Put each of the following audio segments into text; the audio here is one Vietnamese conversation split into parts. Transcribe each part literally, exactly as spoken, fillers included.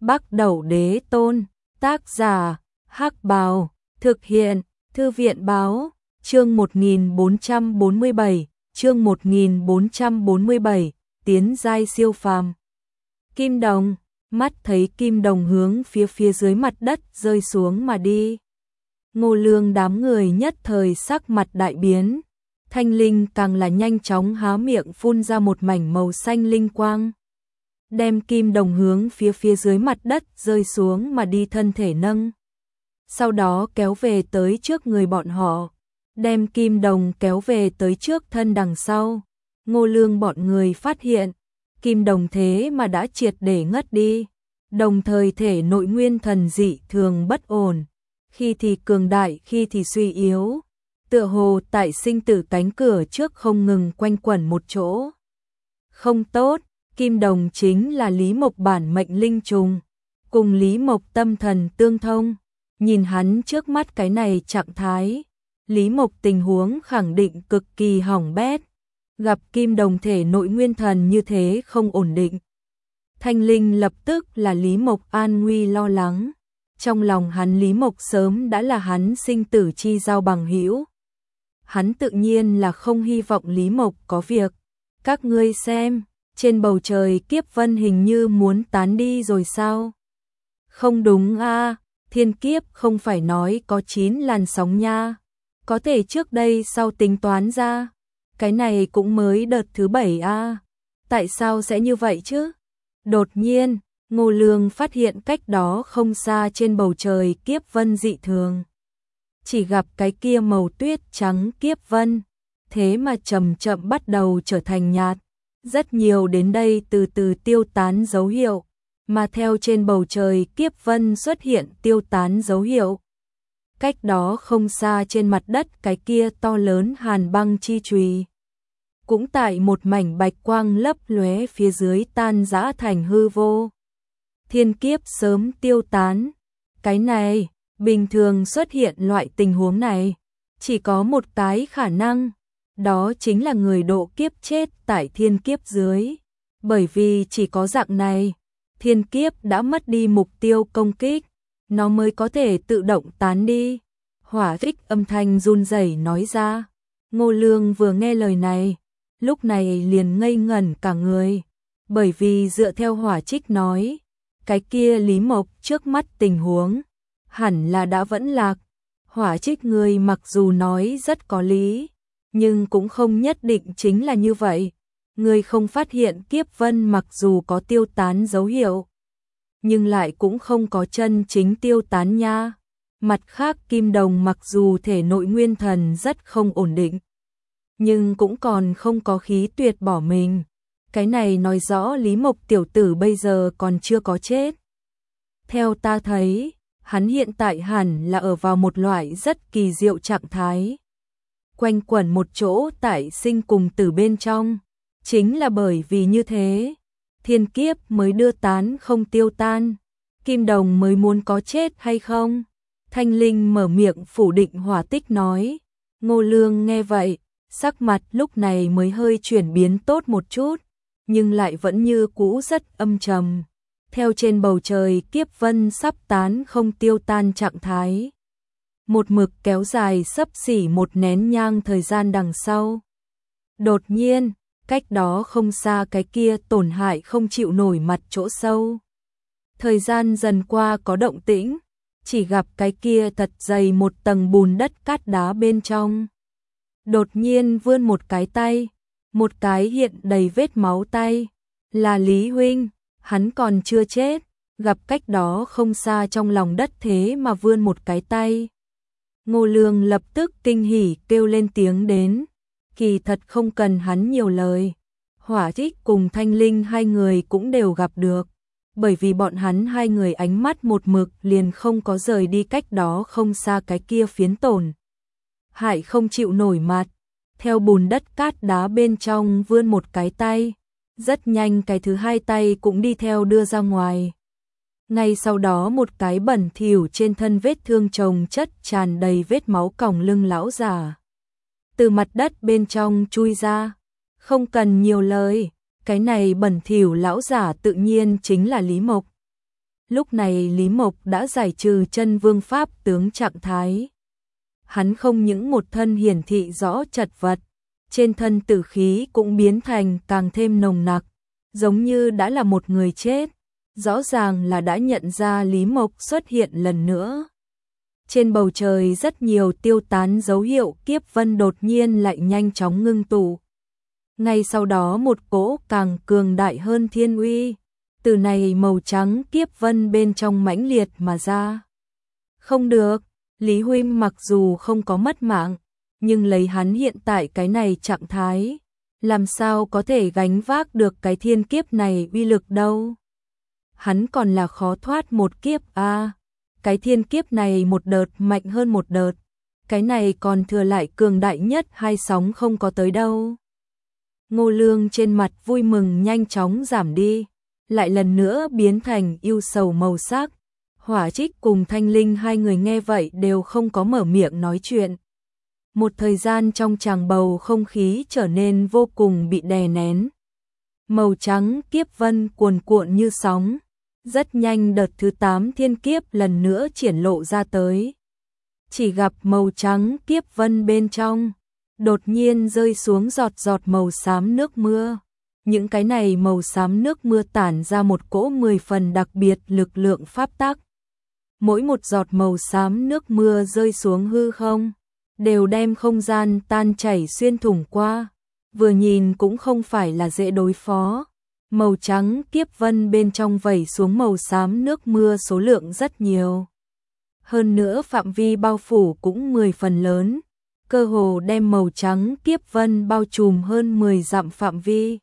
Bắc Đẩu Đế Tôn, tác giả, Hắc Bào, thực hiện, Thư viện Báo, chương một nghìn bốn trăm bốn mươi bảy, chương một nghìn bốn trăm bốn mươi bảy, tiến giai siêu phàm. Kim đồng, mắt thấy kim đồng hướng phía phía dưới mặt đất rơi xuống mà đi. Ngô Lương đám người nhất thời sắc mặt đại biến, Thanh Linh càng là nhanh chóng há miệng phun ra một mảnh màu xanh linh quang. Đem kim đồng hướng phía phía dưới mặt đất rơi xuống mà đi thân thể nâng. Sau đó kéo về tới trước người bọn họ, đem kim đồng kéo về tới trước thân đằng sau. Ngô Lương bọn người phát hiện, kim đồng thế mà đã triệt để ngất đi, đồng thời thể nội nguyên thần dị thường bất ổn, khi thì cường đại khi thì suy yếu, tựa hồ tại sinh tử cánh cửa trước không ngừng quanh quẩn một chỗ. Không tốt, kim đồng chính là Lý Mộc bản mệnh linh trùng, cùng Lý Mộc tâm thần tương thông, nhìn hắn trước mắt cái này trạng thái, Lý Mộc tình huống khẳng định cực kỳ hỏng bét, gặp kim đồng thể nội nguyên thần như thế không ổn định. Thanh Linh lập tức là Lý Mộc an nguy lo lắng, trong lòng hắn Lý Mộc sớm đã là hắn sinh tử chi giao bằng hữu. Hắn tự nhiên là không hy vọng Lý Mộc có việc. Các ngươi xem, trên bầu trời kiếp vân hình như muốn tán đi rồi sao? Không đúng a, à, thiên kiếp không phải nói có chín làn sóng nha. Có thể trước đây sau tính toán ra, cái này cũng mới đợt thứ bảy a. À. Tại sao sẽ như vậy chứ? Đột nhiên, Ngô Lương phát hiện cách đó không xa trên bầu trời kiếp vân dị thường. Chỉ gặp cái kia màu tuyết trắng kiếp vân, thế mà chậm chậm bắt đầu trở thành nhạt. Rất nhiều đến đây từ từ tiêu tán dấu hiệu, mà theo trên bầu trời kiếp vân xuất hiện tiêu tán dấu hiệu. Cách đó không xa trên mặt đất cái kia to lớn hàn băng chi chùy, cũng tại một mảnh bạch quang lấp lóe phía dưới tan rã thành hư vô. Thiên kiếp sớm tiêu tán. Cái này, bình thường xuất hiện loại tình huống này, chỉ có một cái khả năng, đó chính là người độ kiếp chết tại thiên kiếp dưới. Bởi vì chỉ có dạng này, thiên kiếp đã mất đi mục tiêu công kích, nó mới có thể tự động tán đi. Hỏa Trích âm thanh run rẩy nói ra. Ngô Lương vừa nghe lời này, lúc này liền ngây ngẩn cả người, bởi vì dựa theo Hỏa Trích nói, cái kia Lý Mộc trước mắt tình huống, hẳn là đã vẫn lạc. Hỏa Trích người mặc dù nói rất có lý, nhưng cũng không nhất định chính là như vậy. Người không phát hiện kiếp vân mặc dù có tiêu tán dấu hiệu, nhưng lại cũng không có chân chính tiêu tán nha. Mặt khác kim đồng mặc dù thể nội nguyên thần rất không ổn định, nhưng cũng còn không có khí tuyệt bỏ mình. Cái này nói rõ Lý Mộc tiểu tử bây giờ còn chưa có chết. Theo ta thấy, hắn hiện tại hẳn là ở vào một loại rất kỳ diệu trạng thái, quanh quẩn một chỗ tại sinh cùng tử bên trong. Chính là bởi vì như thế, thiên kiếp mới đưa tán không tiêu tan, kim đồng mới muốn có chết hay không? Thanh Linh mở miệng phủ định Hỏa Tích nói. Ngô Lương nghe vậy, sắc mặt lúc này mới hơi chuyển biến tốt một chút, nhưng lại vẫn như cũ rất âm trầm. Theo trên bầu trời kiếp vân sắp tán không tiêu tan trạng thái, một mực kéo dài xấp xỉ một nén nhang thời gian đằng sau. Đột nhiên, cách đó không xa cái kia tổn hại không chịu nổi mặt chỗ sâu. Thời gian dần qua có động tĩnh, chỉ gặp cái kia thật dày một tầng bùn đất cát đá bên trong. Đột nhiên vươn một cái tay, một cái hiện đầy vết máu tay, là Lý huynh, hắn còn chưa chết, gặp cách đó không xa trong lòng đất thế mà vươn một cái tay. Ngô Lương lập tức kinh hỉ kêu lên tiếng đến, kỳ thật không cần hắn nhiều lời. Hỏa Trích cùng Thanh Linh hai người cũng đều gặp được, bởi vì bọn hắn hai người ánh mắt một mực liền không có rời đi cách đó không xa cái kia phiến tổn hại không chịu nổi mặt. Theo bùn đất cát đá bên trong vươn một cái tay, rất nhanh cái thứ hai tay cũng đi theo đưa ra ngoài. Ngay sau đó một cái bẩn thỉu trên thân vết thương chồng chất tràn đầy vết máu còng lưng lão giả từ mặt đất bên trong chui ra. Không cần nhiều lời, cái này bẩn thỉu lão giả tự nhiên chính là Lý Mộc. Lúc này Lý Mộc đã giải trừ chân vương pháp tướng trạng thái. Hắn không những một thân hiển thị rõ chật vật, trên thân tử khí cũng biến thành càng thêm nồng nặc, giống như đã là một người chết, rõ ràng là đã nhận ra Lý Mộc xuất hiện lần nữa. Trên bầu trời rất nhiều tiêu tán dấu hiệu kiếp vân đột nhiên lại nhanh chóng ngưng tụ. Ngay sau đó một cỗ càng cường đại hơn thiên uy, từ này màu trắng kiếp vân bên trong mãnh liệt mà ra. Không được, Lý Huynh mặc dù không có mất mạng, nhưng lấy hắn hiện tại cái này trạng thái, làm sao có thể gánh vác được cái thiên kiếp này uy lực đâu. Hắn còn là khó thoát một kiếp a. À, cái thiên kiếp này một đợt mạnh hơn một đợt, cái này còn thừa lại cường đại nhất hai sóng không có tới đâu. Ngô Lương trên mặt vui mừng nhanh chóng giảm đi, lại lần nữa biến thành ưu sầu màu sắc. Hỏa Trích cùng Thanh Linh hai người nghe vậy đều không có mở miệng nói chuyện. Một thời gian trong tràng bầu không khí trở nên vô cùng bị đè nén. Màu trắng kiếp vân cuồn cuộn như sóng. Rất nhanh đợt thứ tám thiên kiếp lần nữa triển lộ ra tới. Chỉ gặp màu trắng kiếp vân bên trong, đột nhiên rơi xuống giọt giọt màu xám nước mưa. Những cái này màu xám nước mưa tản ra một cỗ mười phần đặc biệt lực lượng pháp tắc. Mỗi một giọt màu xám nước mưa rơi xuống hư không, đều đem không gian tan chảy xuyên thủng qua. Vừa nhìn cũng không phải là dễ đối phó. Màu trắng kiếp vân bên trong vẩy xuống màu xám nước mưa số lượng rất nhiều. Hơn nữa phạm vi bao phủ cũng mười phần lớn, cơ hồ đem màu trắng kiếp vân bao trùm hơn mười dặm phạm vi.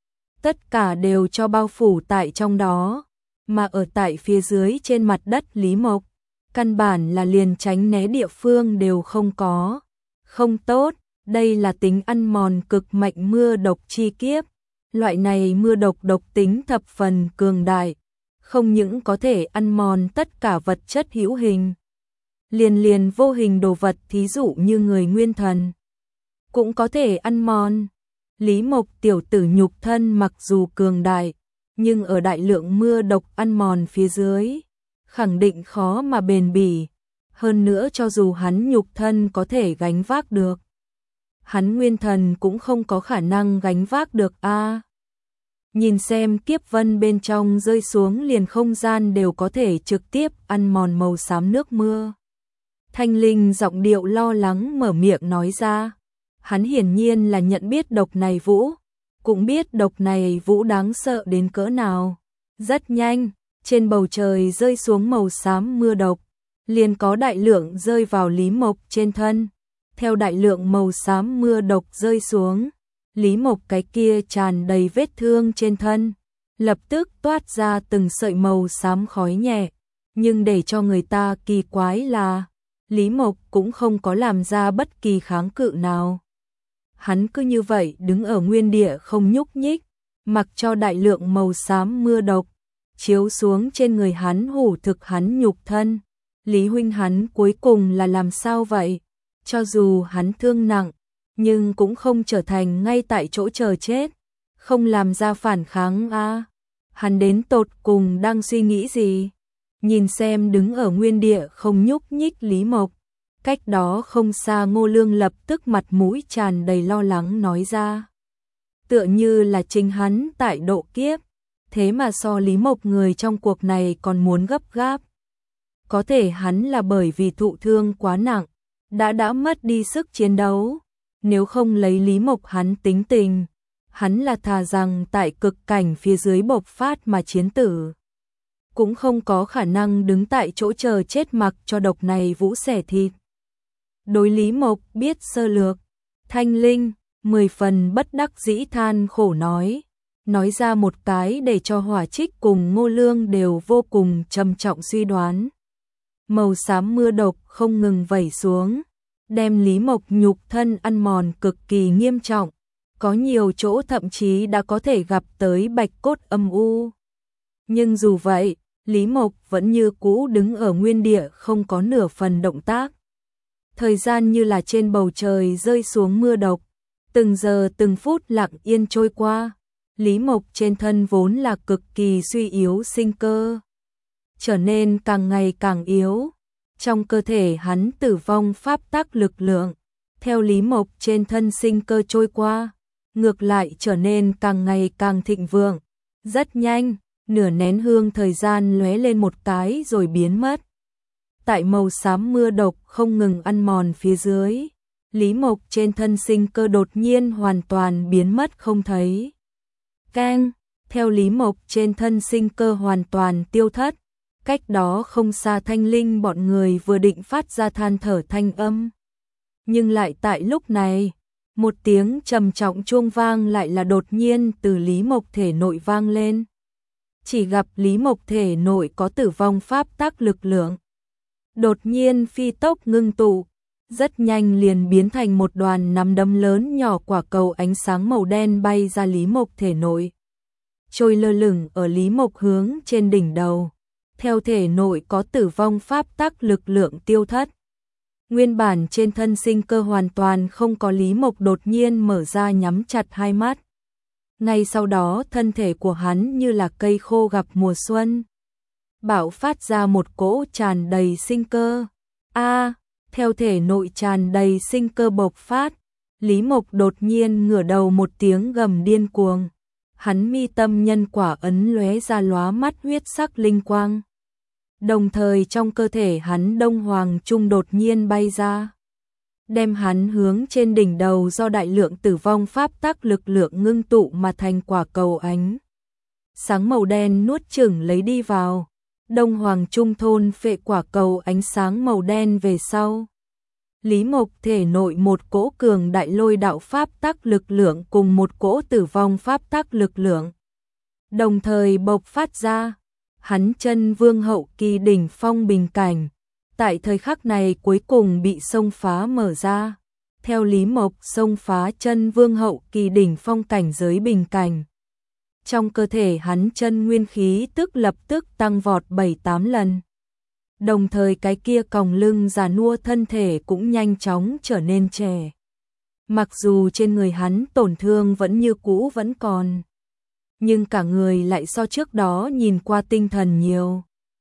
Tất cả đều cho bao phủ tại trong đó, mà ở tại phía dưới trên mặt đất Lý Mộc, căn bản là liền tránh né địa phương đều không có. Không tốt, đây là tính ăn mòn cực mạnh mưa độc chi kiếp. Loại này mưa độc độc tính thập phần cường đại, không những có thể ăn mòn tất cả vật chất hữu hình, liền liền vô hình đồ vật thí dụ như người nguyên thần, cũng có thể ăn mòn. Lý Mộc tiểu tử nhục thân mặc dù cường đại, nhưng ở đại lượng mưa độc ăn mòn phía dưới, khẳng định khó mà bền bỉ, hơn nữa cho dù hắn nhục thân có thể gánh vác được, hắn nguyên thần cũng không có khả năng gánh vác được a. À, nhìn xem kiếp vân bên trong rơi xuống liền không gian đều có thể trực tiếp ăn mòn màu xám nước mưa. Thanh Linh giọng điệu lo lắng mở miệng nói ra. Hắn hiển nhiên là nhận biết độc này vũ, cũng biết độc này vũ đáng sợ đến cỡ nào. Rất nhanh, trên bầu trời rơi xuống màu xám mưa độc, liền có đại lượng rơi vào Lý Mộc trên thân. Theo đại lượng màu xám mưa độc rơi xuống, Lý Mộc cái kia tràn đầy vết thương trên thân, lập tức toát ra từng sợi màu xám khói nhẹ. Nhưng để cho người ta kỳ quái là, Lý Mộc cũng không có làm ra bất kỳ kháng cự nào. Hắn cứ như vậy đứng ở nguyên địa không nhúc nhích, mặc cho đại lượng màu xám mưa độc chiếu xuống trên người hắn hủ thực hắn nhục thân. Lý huynh hắn cuối cùng là làm sao vậy? Cho dù hắn thương nặng, nhưng cũng không trở thành ngay tại chỗ chờ chết, không làm ra phản kháng a. À, hắn đến tột cùng đang suy nghĩ gì? Nhìn xem đứng ở nguyên địa không nhúc nhích Lý Mộc, cách đó không xa Ngô Lương lập tức mặt mũi tràn đầy lo lắng nói ra. Tựa như là chính hắn tại độ kiếp, thế mà so Lý Mộc người trong cuộc này còn muốn gấp gáp. Có thể hắn là bởi vì thụ thương quá nặng, đã đã mất đi sức chiến đấu. Nếu không lấy Lý Mộc hắn tính tình, hắn là thà rằng tại cực cảnh phía dưới bộc phát mà chiến tử, cũng không có khả năng đứng tại chỗ chờ chết mặc cho độc này vũ xẻ thịt. Đối Lý Mộc biết sơ lược, Thanh Linh mười phần bất đắc dĩ than khổ nói, nói ra một cái để cho Hỏa Trích cùng Ngô Lương đều vô cùng trầm trọng suy đoán. Màu xám mưa độc không ngừng vẩy xuống, đem Lý Mộc nhục thân ăn mòn cực kỳ nghiêm trọng, có nhiều chỗ thậm chí đã có thể gặp tới bạch cốt âm u. Nhưng dù vậy, Lý Mộc vẫn như cũ đứng ở nguyên địa không có nửa phần động tác. Thời gian như là trên bầu trời rơi xuống mưa độc, từng giờ từng phút lặng yên trôi qua. Lý Mộc trên thân vốn là cực kỳ suy yếu sinh cơ, trở nên càng ngày càng yếu. Trong cơ thể hắn tử vong pháp tắc lực lượng, theo Lý Mộc trên thân sinh cơ trôi qua, ngược lại trở nên càng ngày càng thịnh vượng. Rất nhanh, nửa nén hương thời gian lóe lên một cái rồi biến mất. Tại màu xám mưa độc không ngừng ăn mòn phía dưới, Lý Mộc trên thân sinh cơ đột nhiên hoàn toàn biến mất không thấy. Keng, theo Lý Mộc trên thân sinh cơ hoàn toàn tiêu thất, cách đó không xa Thanh Linh bọn người vừa định phát ra than thở thanh âm. Nhưng lại tại lúc này, một tiếng trầm trọng chuông vang lại là đột nhiên từ Lý Mộc thể nội vang lên. Chỉ gặp Lý Mộc thể nội có tử vong pháp tắc lực lượng. Đột nhiên phi tốc ngưng tụ, rất nhanh liền biến thành một đoàn nắm đấm lớn nhỏ quả cầu ánh sáng màu đen bay ra Lý Mộc thể nội. Trôi lơ lửng ở Lý Mộc hướng trên đỉnh đầu. Theo thể nội có tử vong pháp tắc lực lượng tiêu thất. Nguyên bản trên thân sinh cơ hoàn toàn không có Lý Mộc đột nhiên mở ra nhắm chặt hai mắt. Ngay sau đó thân thể của hắn như là cây khô gặp mùa xuân. Bạo phát ra một cỗ tràn đầy sinh cơ. A, theo thể nội tràn đầy sinh cơ bộc phát, Lý Mộc đột nhiên ngửa đầu một tiếng gầm điên cuồng. Hắn mi tâm nhân quả ấn lóe ra lóa mắt huyết sắc linh quang. Đồng thời trong cơ thể hắn Đông Hoàng Trung đột nhiên bay ra, đem hắn hướng trên đỉnh đầu do đại lượng tử vong pháp tắc lực lượng ngưng tụ mà thành quả cầu ánh sáng màu đen nuốt chửng lấy đi vào. Đông Hoàng Trung thôn phệ quả cầu ánh sáng màu đen về sau. Lý Mộc thể nội một cỗ cường đại lôi đạo pháp tắc lực lượng cùng một cỗ tử vong pháp tắc lực lượng đồng thời bộc phát ra. Hắn chân vương hậu kỳ đỉnh phong bình cảnh, tại thời khắc này cuối cùng bị xông phá mở ra. Theo Lý Mộc xông phá chân vương hậu kỳ đỉnh phong cảnh giới bình cảnh, trong cơ thể hắn chân nguyên khí tức lập tức tăng vọt bảy tám lần. Đồng thời cái kia còng lưng già nua thân thể cũng nhanh chóng trở nên trẻ. Mặc dù trên người hắn tổn thương vẫn như cũ vẫn còn, nhưng cả người lại so trước đó nhìn qua tinh thần nhiều.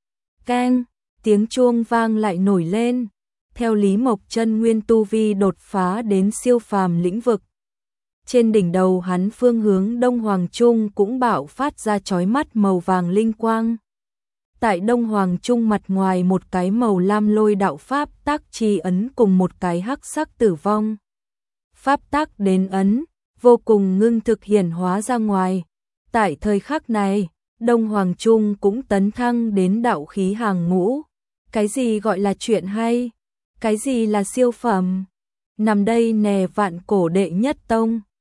Keng, tiếng chuông vang lại nổi lên. Theo Lý Mộc chân nguyên tu vi đột phá đến siêu phàm lĩnh vực. Trên đỉnh đầu hắn phương hướng Đông Hoàng Trung cũng bạo phát ra chói mắt màu vàng linh quang. Tại Đông Hoàng Trung mặt ngoài một cái màu lam lôi đạo pháp tác chi ấn cùng một cái hắc sắc tử vong. Pháp tác đến ấn, vô cùng ngưng thực hiển hóa ra ngoài. Tại thời khắc này, Đông Hoàng Trung cũng tấn thăng đến đạo khí hàng ngũ. Cái gì gọi là chuyện hay? Cái gì là siêu phẩm? Nằm đây nè vạn cổ đệ nhất tông.